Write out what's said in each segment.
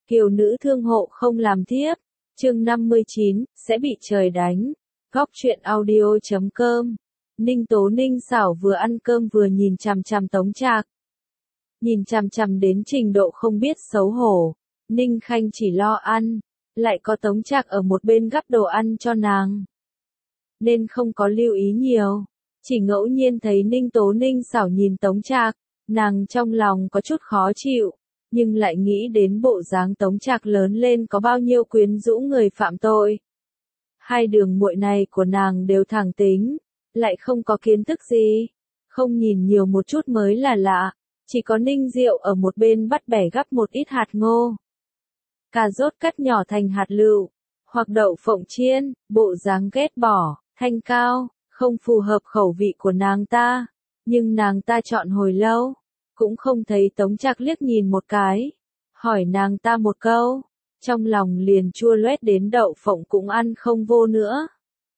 Kiều nữ thương hộ không làm thiếp. Chương 59, sẽ bị trời đánh. Góc truyện audio.com. Ninh Tố Ninh xảo vừa ăn cơm vừa nhìn chằm chằm Tống Trạc. Nhìn chằm chằm đến trình độ không biết xấu hổ. Ninh Khanh chỉ lo ăn, lại có Tống Trạc ở một bên gắp đồ ăn cho nàng, nên không có lưu ý nhiều. Chỉ ngẫu nhiên thấy Ninh Tố Ninh xảo nhìn Tống Trạc, nàng trong lòng có chút khó chịu, nhưng lại nghĩ đến bộ dáng Tống Trạc lớn lên có bao nhiêu quyến rũ người phạm tội. Hai đường muội này của nàng đều thẳng tính, lại không có kiến thức gì, không nhìn nhiều một chút mới là lạ. Chỉ có Ninh Diệu ở một bên bắt bẻ gắp một ít hạt ngô, cà rốt cắt nhỏ thành hạt lựu, hoặc đậu phộng chiên, bộ dáng ghét bỏ, thanh cao, không phù hợp khẩu vị của nàng ta. Nhưng nàng ta chọn hồi lâu, cũng không thấy Tống Trạc liếc nhìn một cái, hỏi nàng ta một câu, trong lòng liền chua loét đến đậu phộng cũng ăn không vô nữa.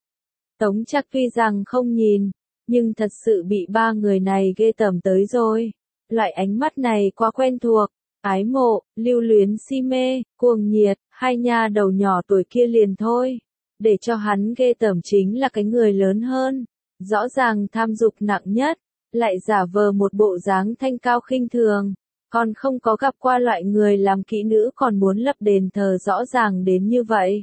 Tống Trạc tuy rằng không nhìn, nhưng thật sự bị ba người này ghê tởm tới rồi. Loại ánh mắt này quá quen thuộc, ái mộ, lưu luyến si mê, cuồng nhiệt, hai nha đầu nhỏ tuổi kia liền thôi. Để cho hắn ghê tởm chính là cái người lớn hơn, rõ ràng tham dục nặng nhất, lại giả vờ một bộ dáng thanh cao khinh thường, còn không có gặp qua loại người làm kỹ nữ còn muốn lập đền thờ rõ ràng đến như vậy.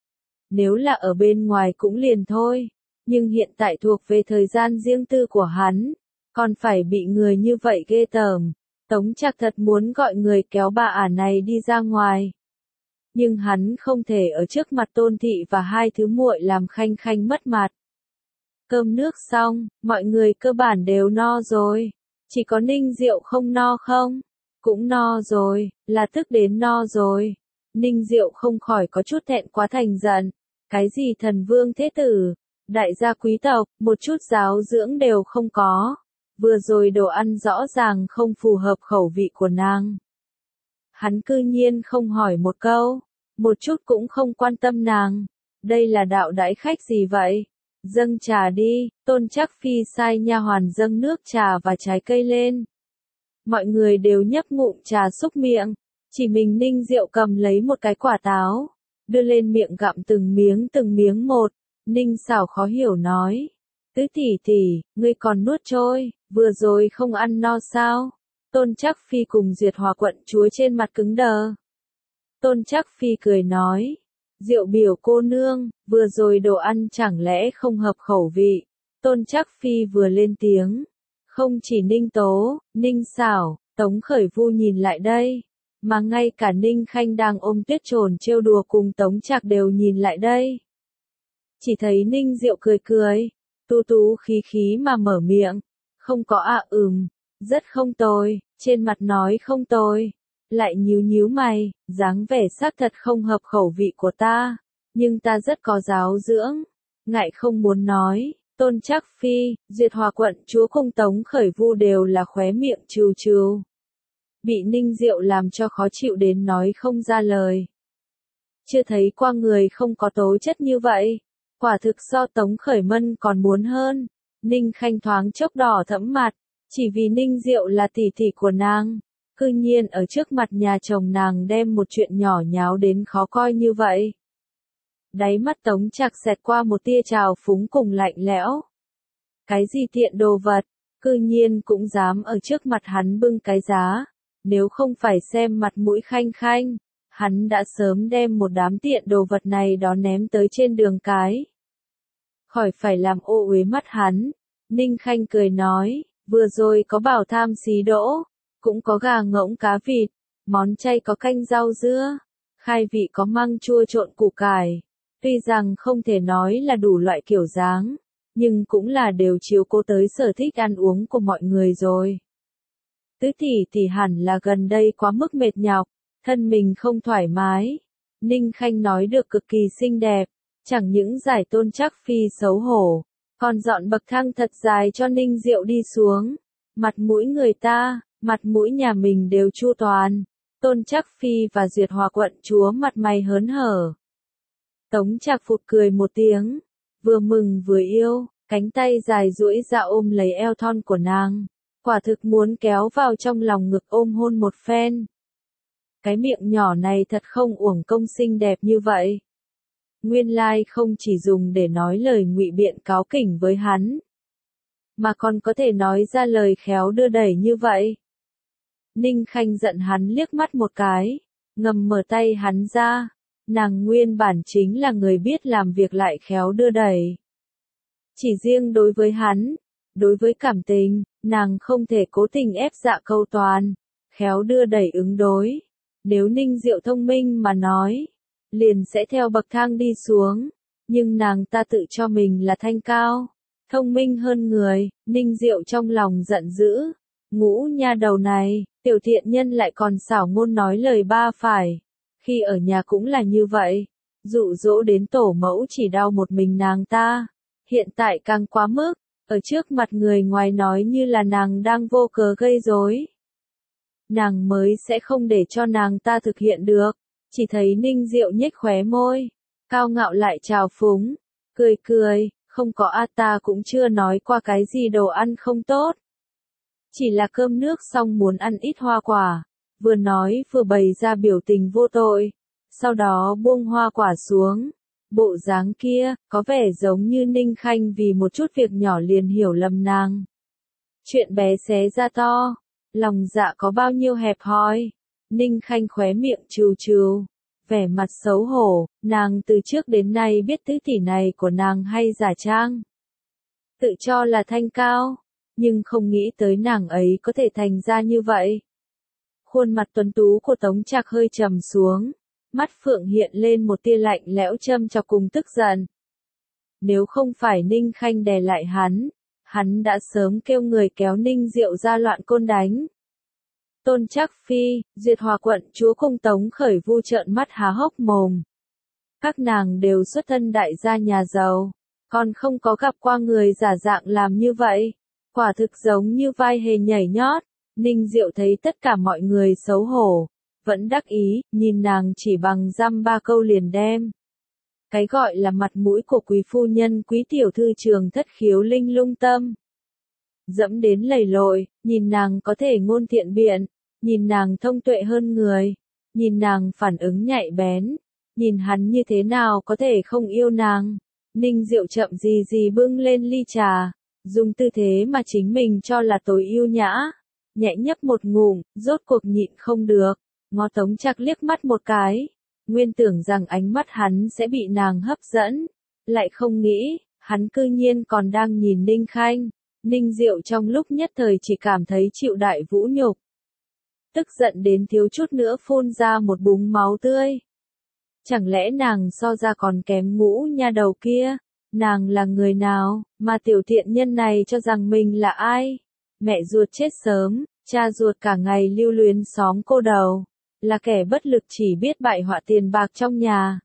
Nếu là ở bên ngoài cũng liền thôi, nhưng hiện tại thuộc về thời gian riêng tư của hắn, còn phải bị người như vậy ghê tởm. Tống Trạc thật muốn gọi người kéo bà ả này đi ra ngoài, nhưng hắn không thể ở trước mặt Tôn thị và hai thứ muội làm Khanh Khanh mất mặt. Cơm nước xong, mọi người cơ bản đều no rồi, chỉ có Ninh Diệu không no không? Cũng no rồi, là tức đến no rồi. Ninh Diệu không khỏi có chút thẹn quá thành giận, cái gì thần vương thế tử, đại gia quý tộc, một chút giáo dưỡng đều không có. Vừa rồi đồ ăn rõ ràng không phù hợp khẩu vị của nàng. Hắn cư nhiên không hỏi một câu, một chút cũng không quan tâm nàng. Đây là đạo đãi khách gì vậy? Dâng trà đi. Tôn Trác Phi sai nha hoàn dâng nước trà và trái cây lên. Mọi người đều nhấp ngụm trà xúc miệng, chỉ mình Ninh Diệu cầm lấy một cái quả táo, đưa lên miệng gặm từng miếng một. Ninh xảo khó hiểu nói, Tứ tỷ tỷ, ngươi còn nuốt trôi, vừa rồi không ăn no sao? Tôn Trác Phi cùng Duyệt Hòa quận chúa trên mặt cứng đờ. Tôn Trác Phi cười nói, Diệu biểu cô nương, vừa rồi đồ ăn chẳng lẽ không hợp khẩu vị? Tôn Trác Phi vừa lên tiếng, không chỉ Ninh Tố, Ninh xảo, Tống Khởi Vu nhìn lại đây, mà ngay cả Ninh Khanh đang ôm Tuyết Trồn trêu đùa cùng Tống Trạc đều nhìn lại đây. Chỉ thấy Ninh Diệu cười cười, tú tú khí khí mà mở miệng, không có rất không tồi, trên mặt nói không tồi, lại nhíu mày, dáng vẻ xác thật không hợp khẩu vị của ta, nhưng ta rất có giáo dưỡng, ngại không muốn nói. Tôn Trác Phi, Duyệt Hòa quận chúa cùng Tống Khởi Vu đều là khóe miệng trừ trừ, bị Ninh Diệu làm cho khó chịu đến nói không ra lời. Chưa thấy qua người không có tố chất như vậy, quả thực so Tống Khởi Mân còn muốn hơn. Ninh Khanh thoáng chốc đỏ thẫm mặt, chỉ vì Ninh Diệu là tỷ tỷ của nàng, cư nhiên ở trước mặt nhà chồng nàng đem một chuyện nhỏ nháo đến khó coi như vậy. Đáy mắt Tống Trạc xẹt qua một tia trào phúng cùng lạnh lẽo. Cái gì tiện đồ vật, cư nhiên cũng dám ở trước mặt hắn bưng cái giá, nếu không phải xem mặt mũi Khanh Khanh, hắn đã sớm đem một đám tiện đồ vật này đó ném tới trên đường cái. Khỏi phải làm ô uế mắt hắn, Ninh Khanh cười nói, vừa rồi có bảo tham xí đỗ, cũng có gà ngỗng cá vịt, món chay có canh rau dưa, khai vị có măng chua trộn củ cải. Tuy rằng không thể nói là đủ loại kiểu dáng, nhưng cũng là đều chiếu cố tới sở thích ăn uống của mọi người rồi. Tứ tỷ tỷ hẳn là gần đây quá mức mệt nhọc, thân mình không thoải mái. Ninh Khanh nói được cực kỳ xinh đẹp, chẳng những giải Tôn Trác Phi xấu hổ, còn dọn bậc thang thật dài cho Ninh Diệu đi xuống. Mặt mũi người ta, mặt mũi nhà mình đều chu toàn. Tôn Trác Phi và Duyệt Hòa quận chúa mặt mày hớn hở. Tống Trạc phụt cười một tiếng, vừa mừng vừa yêu, cánh tay dài duỗi ra ôm lấy eo thon của nàng, quả thực muốn kéo vào trong lòng ngực ôm hôn một phen. Cái miệng nhỏ này thật không uổng công xinh đẹp như vậy. Nguyên lai không chỉ dùng để nói lời ngụy biện cáu kỉnh với hắn, mà còn có thể nói ra lời khéo đưa đẩy như vậy. Ninh Khanh giận hắn liếc mắt một cái, ngầm mở tay hắn ra. Nàng nguyên bản chính là người biết làm việc lại khéo đưa đẩy. Chỉ riêng đối với hắn, đối với cảm tình, nàng không thể cố tình ép dạ câu toàn, khéo đưa đẩy ứng đối. Nếu Ninh Diệu thông minh mà nói, liền sẽ theo bậc thang đi xuống, nhưng nàng ta tự cho mình là thanh cao, thông minh hơn người. Ninh Diệu trong lòng giận dữ, ngũ nha đầu này, tiểu thiện nhân lại còn xảo ngôn nói lời ba phải. Khi ở nhà cũng là như vậy, dụ dỗ đến tổ mẫu chỉ đau một mình nàng ta, hiện tại càng quá mức, ở trước mặt người ngoài nói như là nàng đang vô cớ gây rối. Nàng mới sẽ không để cho nàng ta thực hiện được. Chỉ thấy Ninh Diệu nhếch khóe môi, cao ngạo lại trào phúng, cười cười, không có ta cũng chưa nói qua cái gì đồ ăn không tốt. Chỉ là cơm nước xong muốn ăn ít hoa quả, vừa nói vừa bày ra biểu tình vô tội, sau đó buông hoa quả xuống. Bộ dáng kia, có vẻ giống như Ninh Khanh vì một chút việc nhỏ liền hiểu lầm nàng. Chuyện bé xé ra to, lòng dạ có bao nhiêu hẹp hòi. Ninh Khanh khóe miệng trừ trừ, vẻ mặt xấu hổ, nàng từ trước đến nay biết tứ tỷ này của nàng hay giả trang. Tự cho là thanh cao, nhưng không nghĩ tới nàng ấy có thể thành ra như vậy. Khuôn mặt tuấn tú của Tống Trạc hơi trầm xuống, mắt phượng hiện lên một tia lạnh lẽo châm chọc cùng tức giận. Nếu không phải Ninh Khanh đè lại hắn đã sớm kêu người kéo Ninh Diệu ra loạn côn đánh. Tôn Trác Phi, Duyệt Hòa quận chúa cung Tống Khởi Vu trợn mắt há hốc mồm. Các nàng đều xuất thân đại gia nhà giàu, còn không có gặp qua người giả dạng làm như vậy, quả thực giống như vai hề nhảy nhót. Ninh Diệu thấy tất cả mọi người xấu hổ, vẫn đắc ý, nhìn nàng chỉ bằng dăm ba câu liền đem. Cái gọi là mặt mũi của quý phu nhân quý tiểu thư Trường Thất khiếu linh lung tâm. Dẫm đến lầy lội, nhìn nàng có thể ngôn thiện biện, nhìn nàng thông tuệ hơn người, nhìn nàng phản ứng nhạy bén, nhìn hắn như thế nào có thể không yêu nàng. Ninh Diệu chậm gì gì bưng lên ly trà, dùng tư thế mà chính mình cho là tối yêu nhã, nhẹ nhấp một ngụm, rốt cuộc nhịn không được, ngó Tống Trạc liếc mắt một cái, nguyên tưởng rằng ánh mắt hắn sẽ bị nàng hấp dẫn, lại không nghĩ, hắn cư nhiên còn đang nhìn Ninh Khanh. Ninh Diệu trong lúc nhất thời chỉ cảm thấy chịu đại vũ nhục, tức giận đến thiếu chút nữa phun ra một búng máu tươi. Chẳng lẽ nàng so ra còn kém ngũ nha đầu kia? Nàng là người nào, mà tiểu thiện nhân này cho rằng mình là ai? Mẹ ruột chết sớm, cha ruột cả ngày lưu luyến xóm cô đầu, là kẻ bất lực chỉ biết bại họa tiền bạc trong nhà.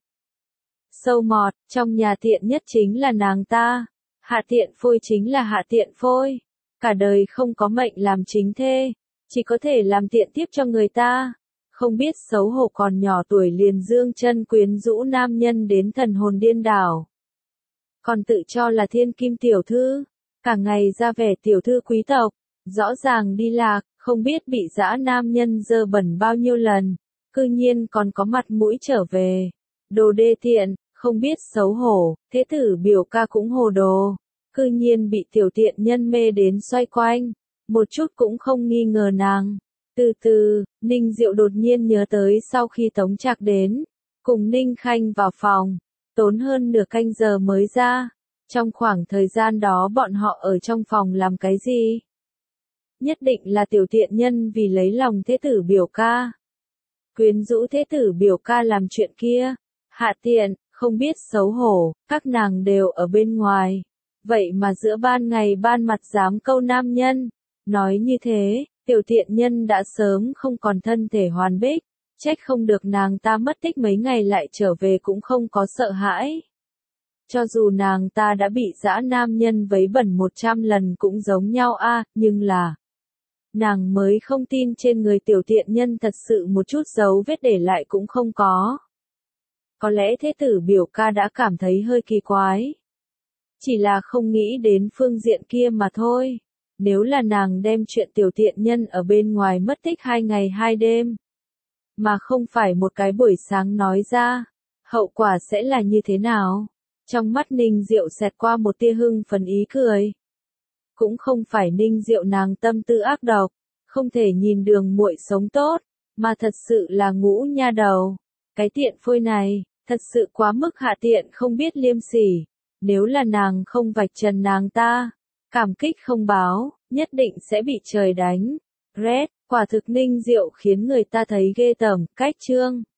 Sâu mọt, trong nhà tiện nhất chính là nàng ta, hạ tiện phôi chính là hạ tiện phôi, cả đời không có mệnh làm chính thê, chỉ có thể làm tiện tiếp cho người ta. Không biết xấu hổ còn nhỏ tuổi liền dương chân quyến rũ nam nhân đến thần hồn điên đảo. Còn tự cho là thiên kim tiểu thư, cả ngày ra vẻ tiểu thư quý tộc, rõ ràng đi lạc, không biết bị dã nam nhân dơ bẩn bao nhiêu lần, cư nhiên còn có mặt mũi trở về. Đồ đê tiện, không biết xấu hổ, thế tử biểu ca cũng hồ đồ, cư nhiên bị tiểu tiện nhân mê đến xoay quanh, một chút cũng không nghi ngờ nàng. Từ từ, Ninh Diệu đột nhiên nhớ tới sau khi Tống Trạc đến, cùng Ninh Khanh vào phòng, tốn hơn nửa canh giờ mới ra. Trong khoảng thời gian đó bọn họ ở trong phòng làm cái gì? Nhất định là tiểu tiện nhân vì lấy lòng thế tử biểu ca. Quyến rũ thế tử biểu ca làm chuyện kia. Hạ tiện, không biết xấu hổ, các nàng đều ở bên ngoài. Vậy mà giữa ban ngày ban mặt dám câu nam nhân. Nói như thế, tiểu tiện nhân đã sớm không còn thân thể hoàn bích, trách không được nàng ta mất tích mấy ngày lại trở về cũng không có sợ hãi. Cho dù nàng ta đã bị dã nam nhân vấy bẩn 100 lần cũng giống nhau nhưng là nàng mới không tin trên người tiểu tiện nhân thật sự một chút dấu vết để lại cũng không có. Có lẽ thế tử biểu ca đã cảm thấy hơi kỳ quái. Chỉ là không nghĩ đến phương diện kia mà thôi. Nếu là nàng đem chuyện tiểu tiện nhân ở bên ngoài mất tích 2 ngày 2 đêm, mà không phải một cái buổi sáng nói ra, hậu quả sẽ là như thế nào? Trong mắt Ninh Diệu xẹt qua một tia hưng phấn ý cười. Cũng không phải Ninh Diệu nàng tâm tư ác độc, không thể nhìn Đường muội sống tốt, mà thật sự là Ngũ nha đầu. Cái tiện phôi này, thật sự quá mức hạ tiện không biết liêm sỉ. Nếu là nàng không vạch trần nàng ta, cảm kích không báo, nhất định sẽ bị trời đánh. Red, quả thực Ninh Diệu khiến người ta thấy ghê tởm, cách chương.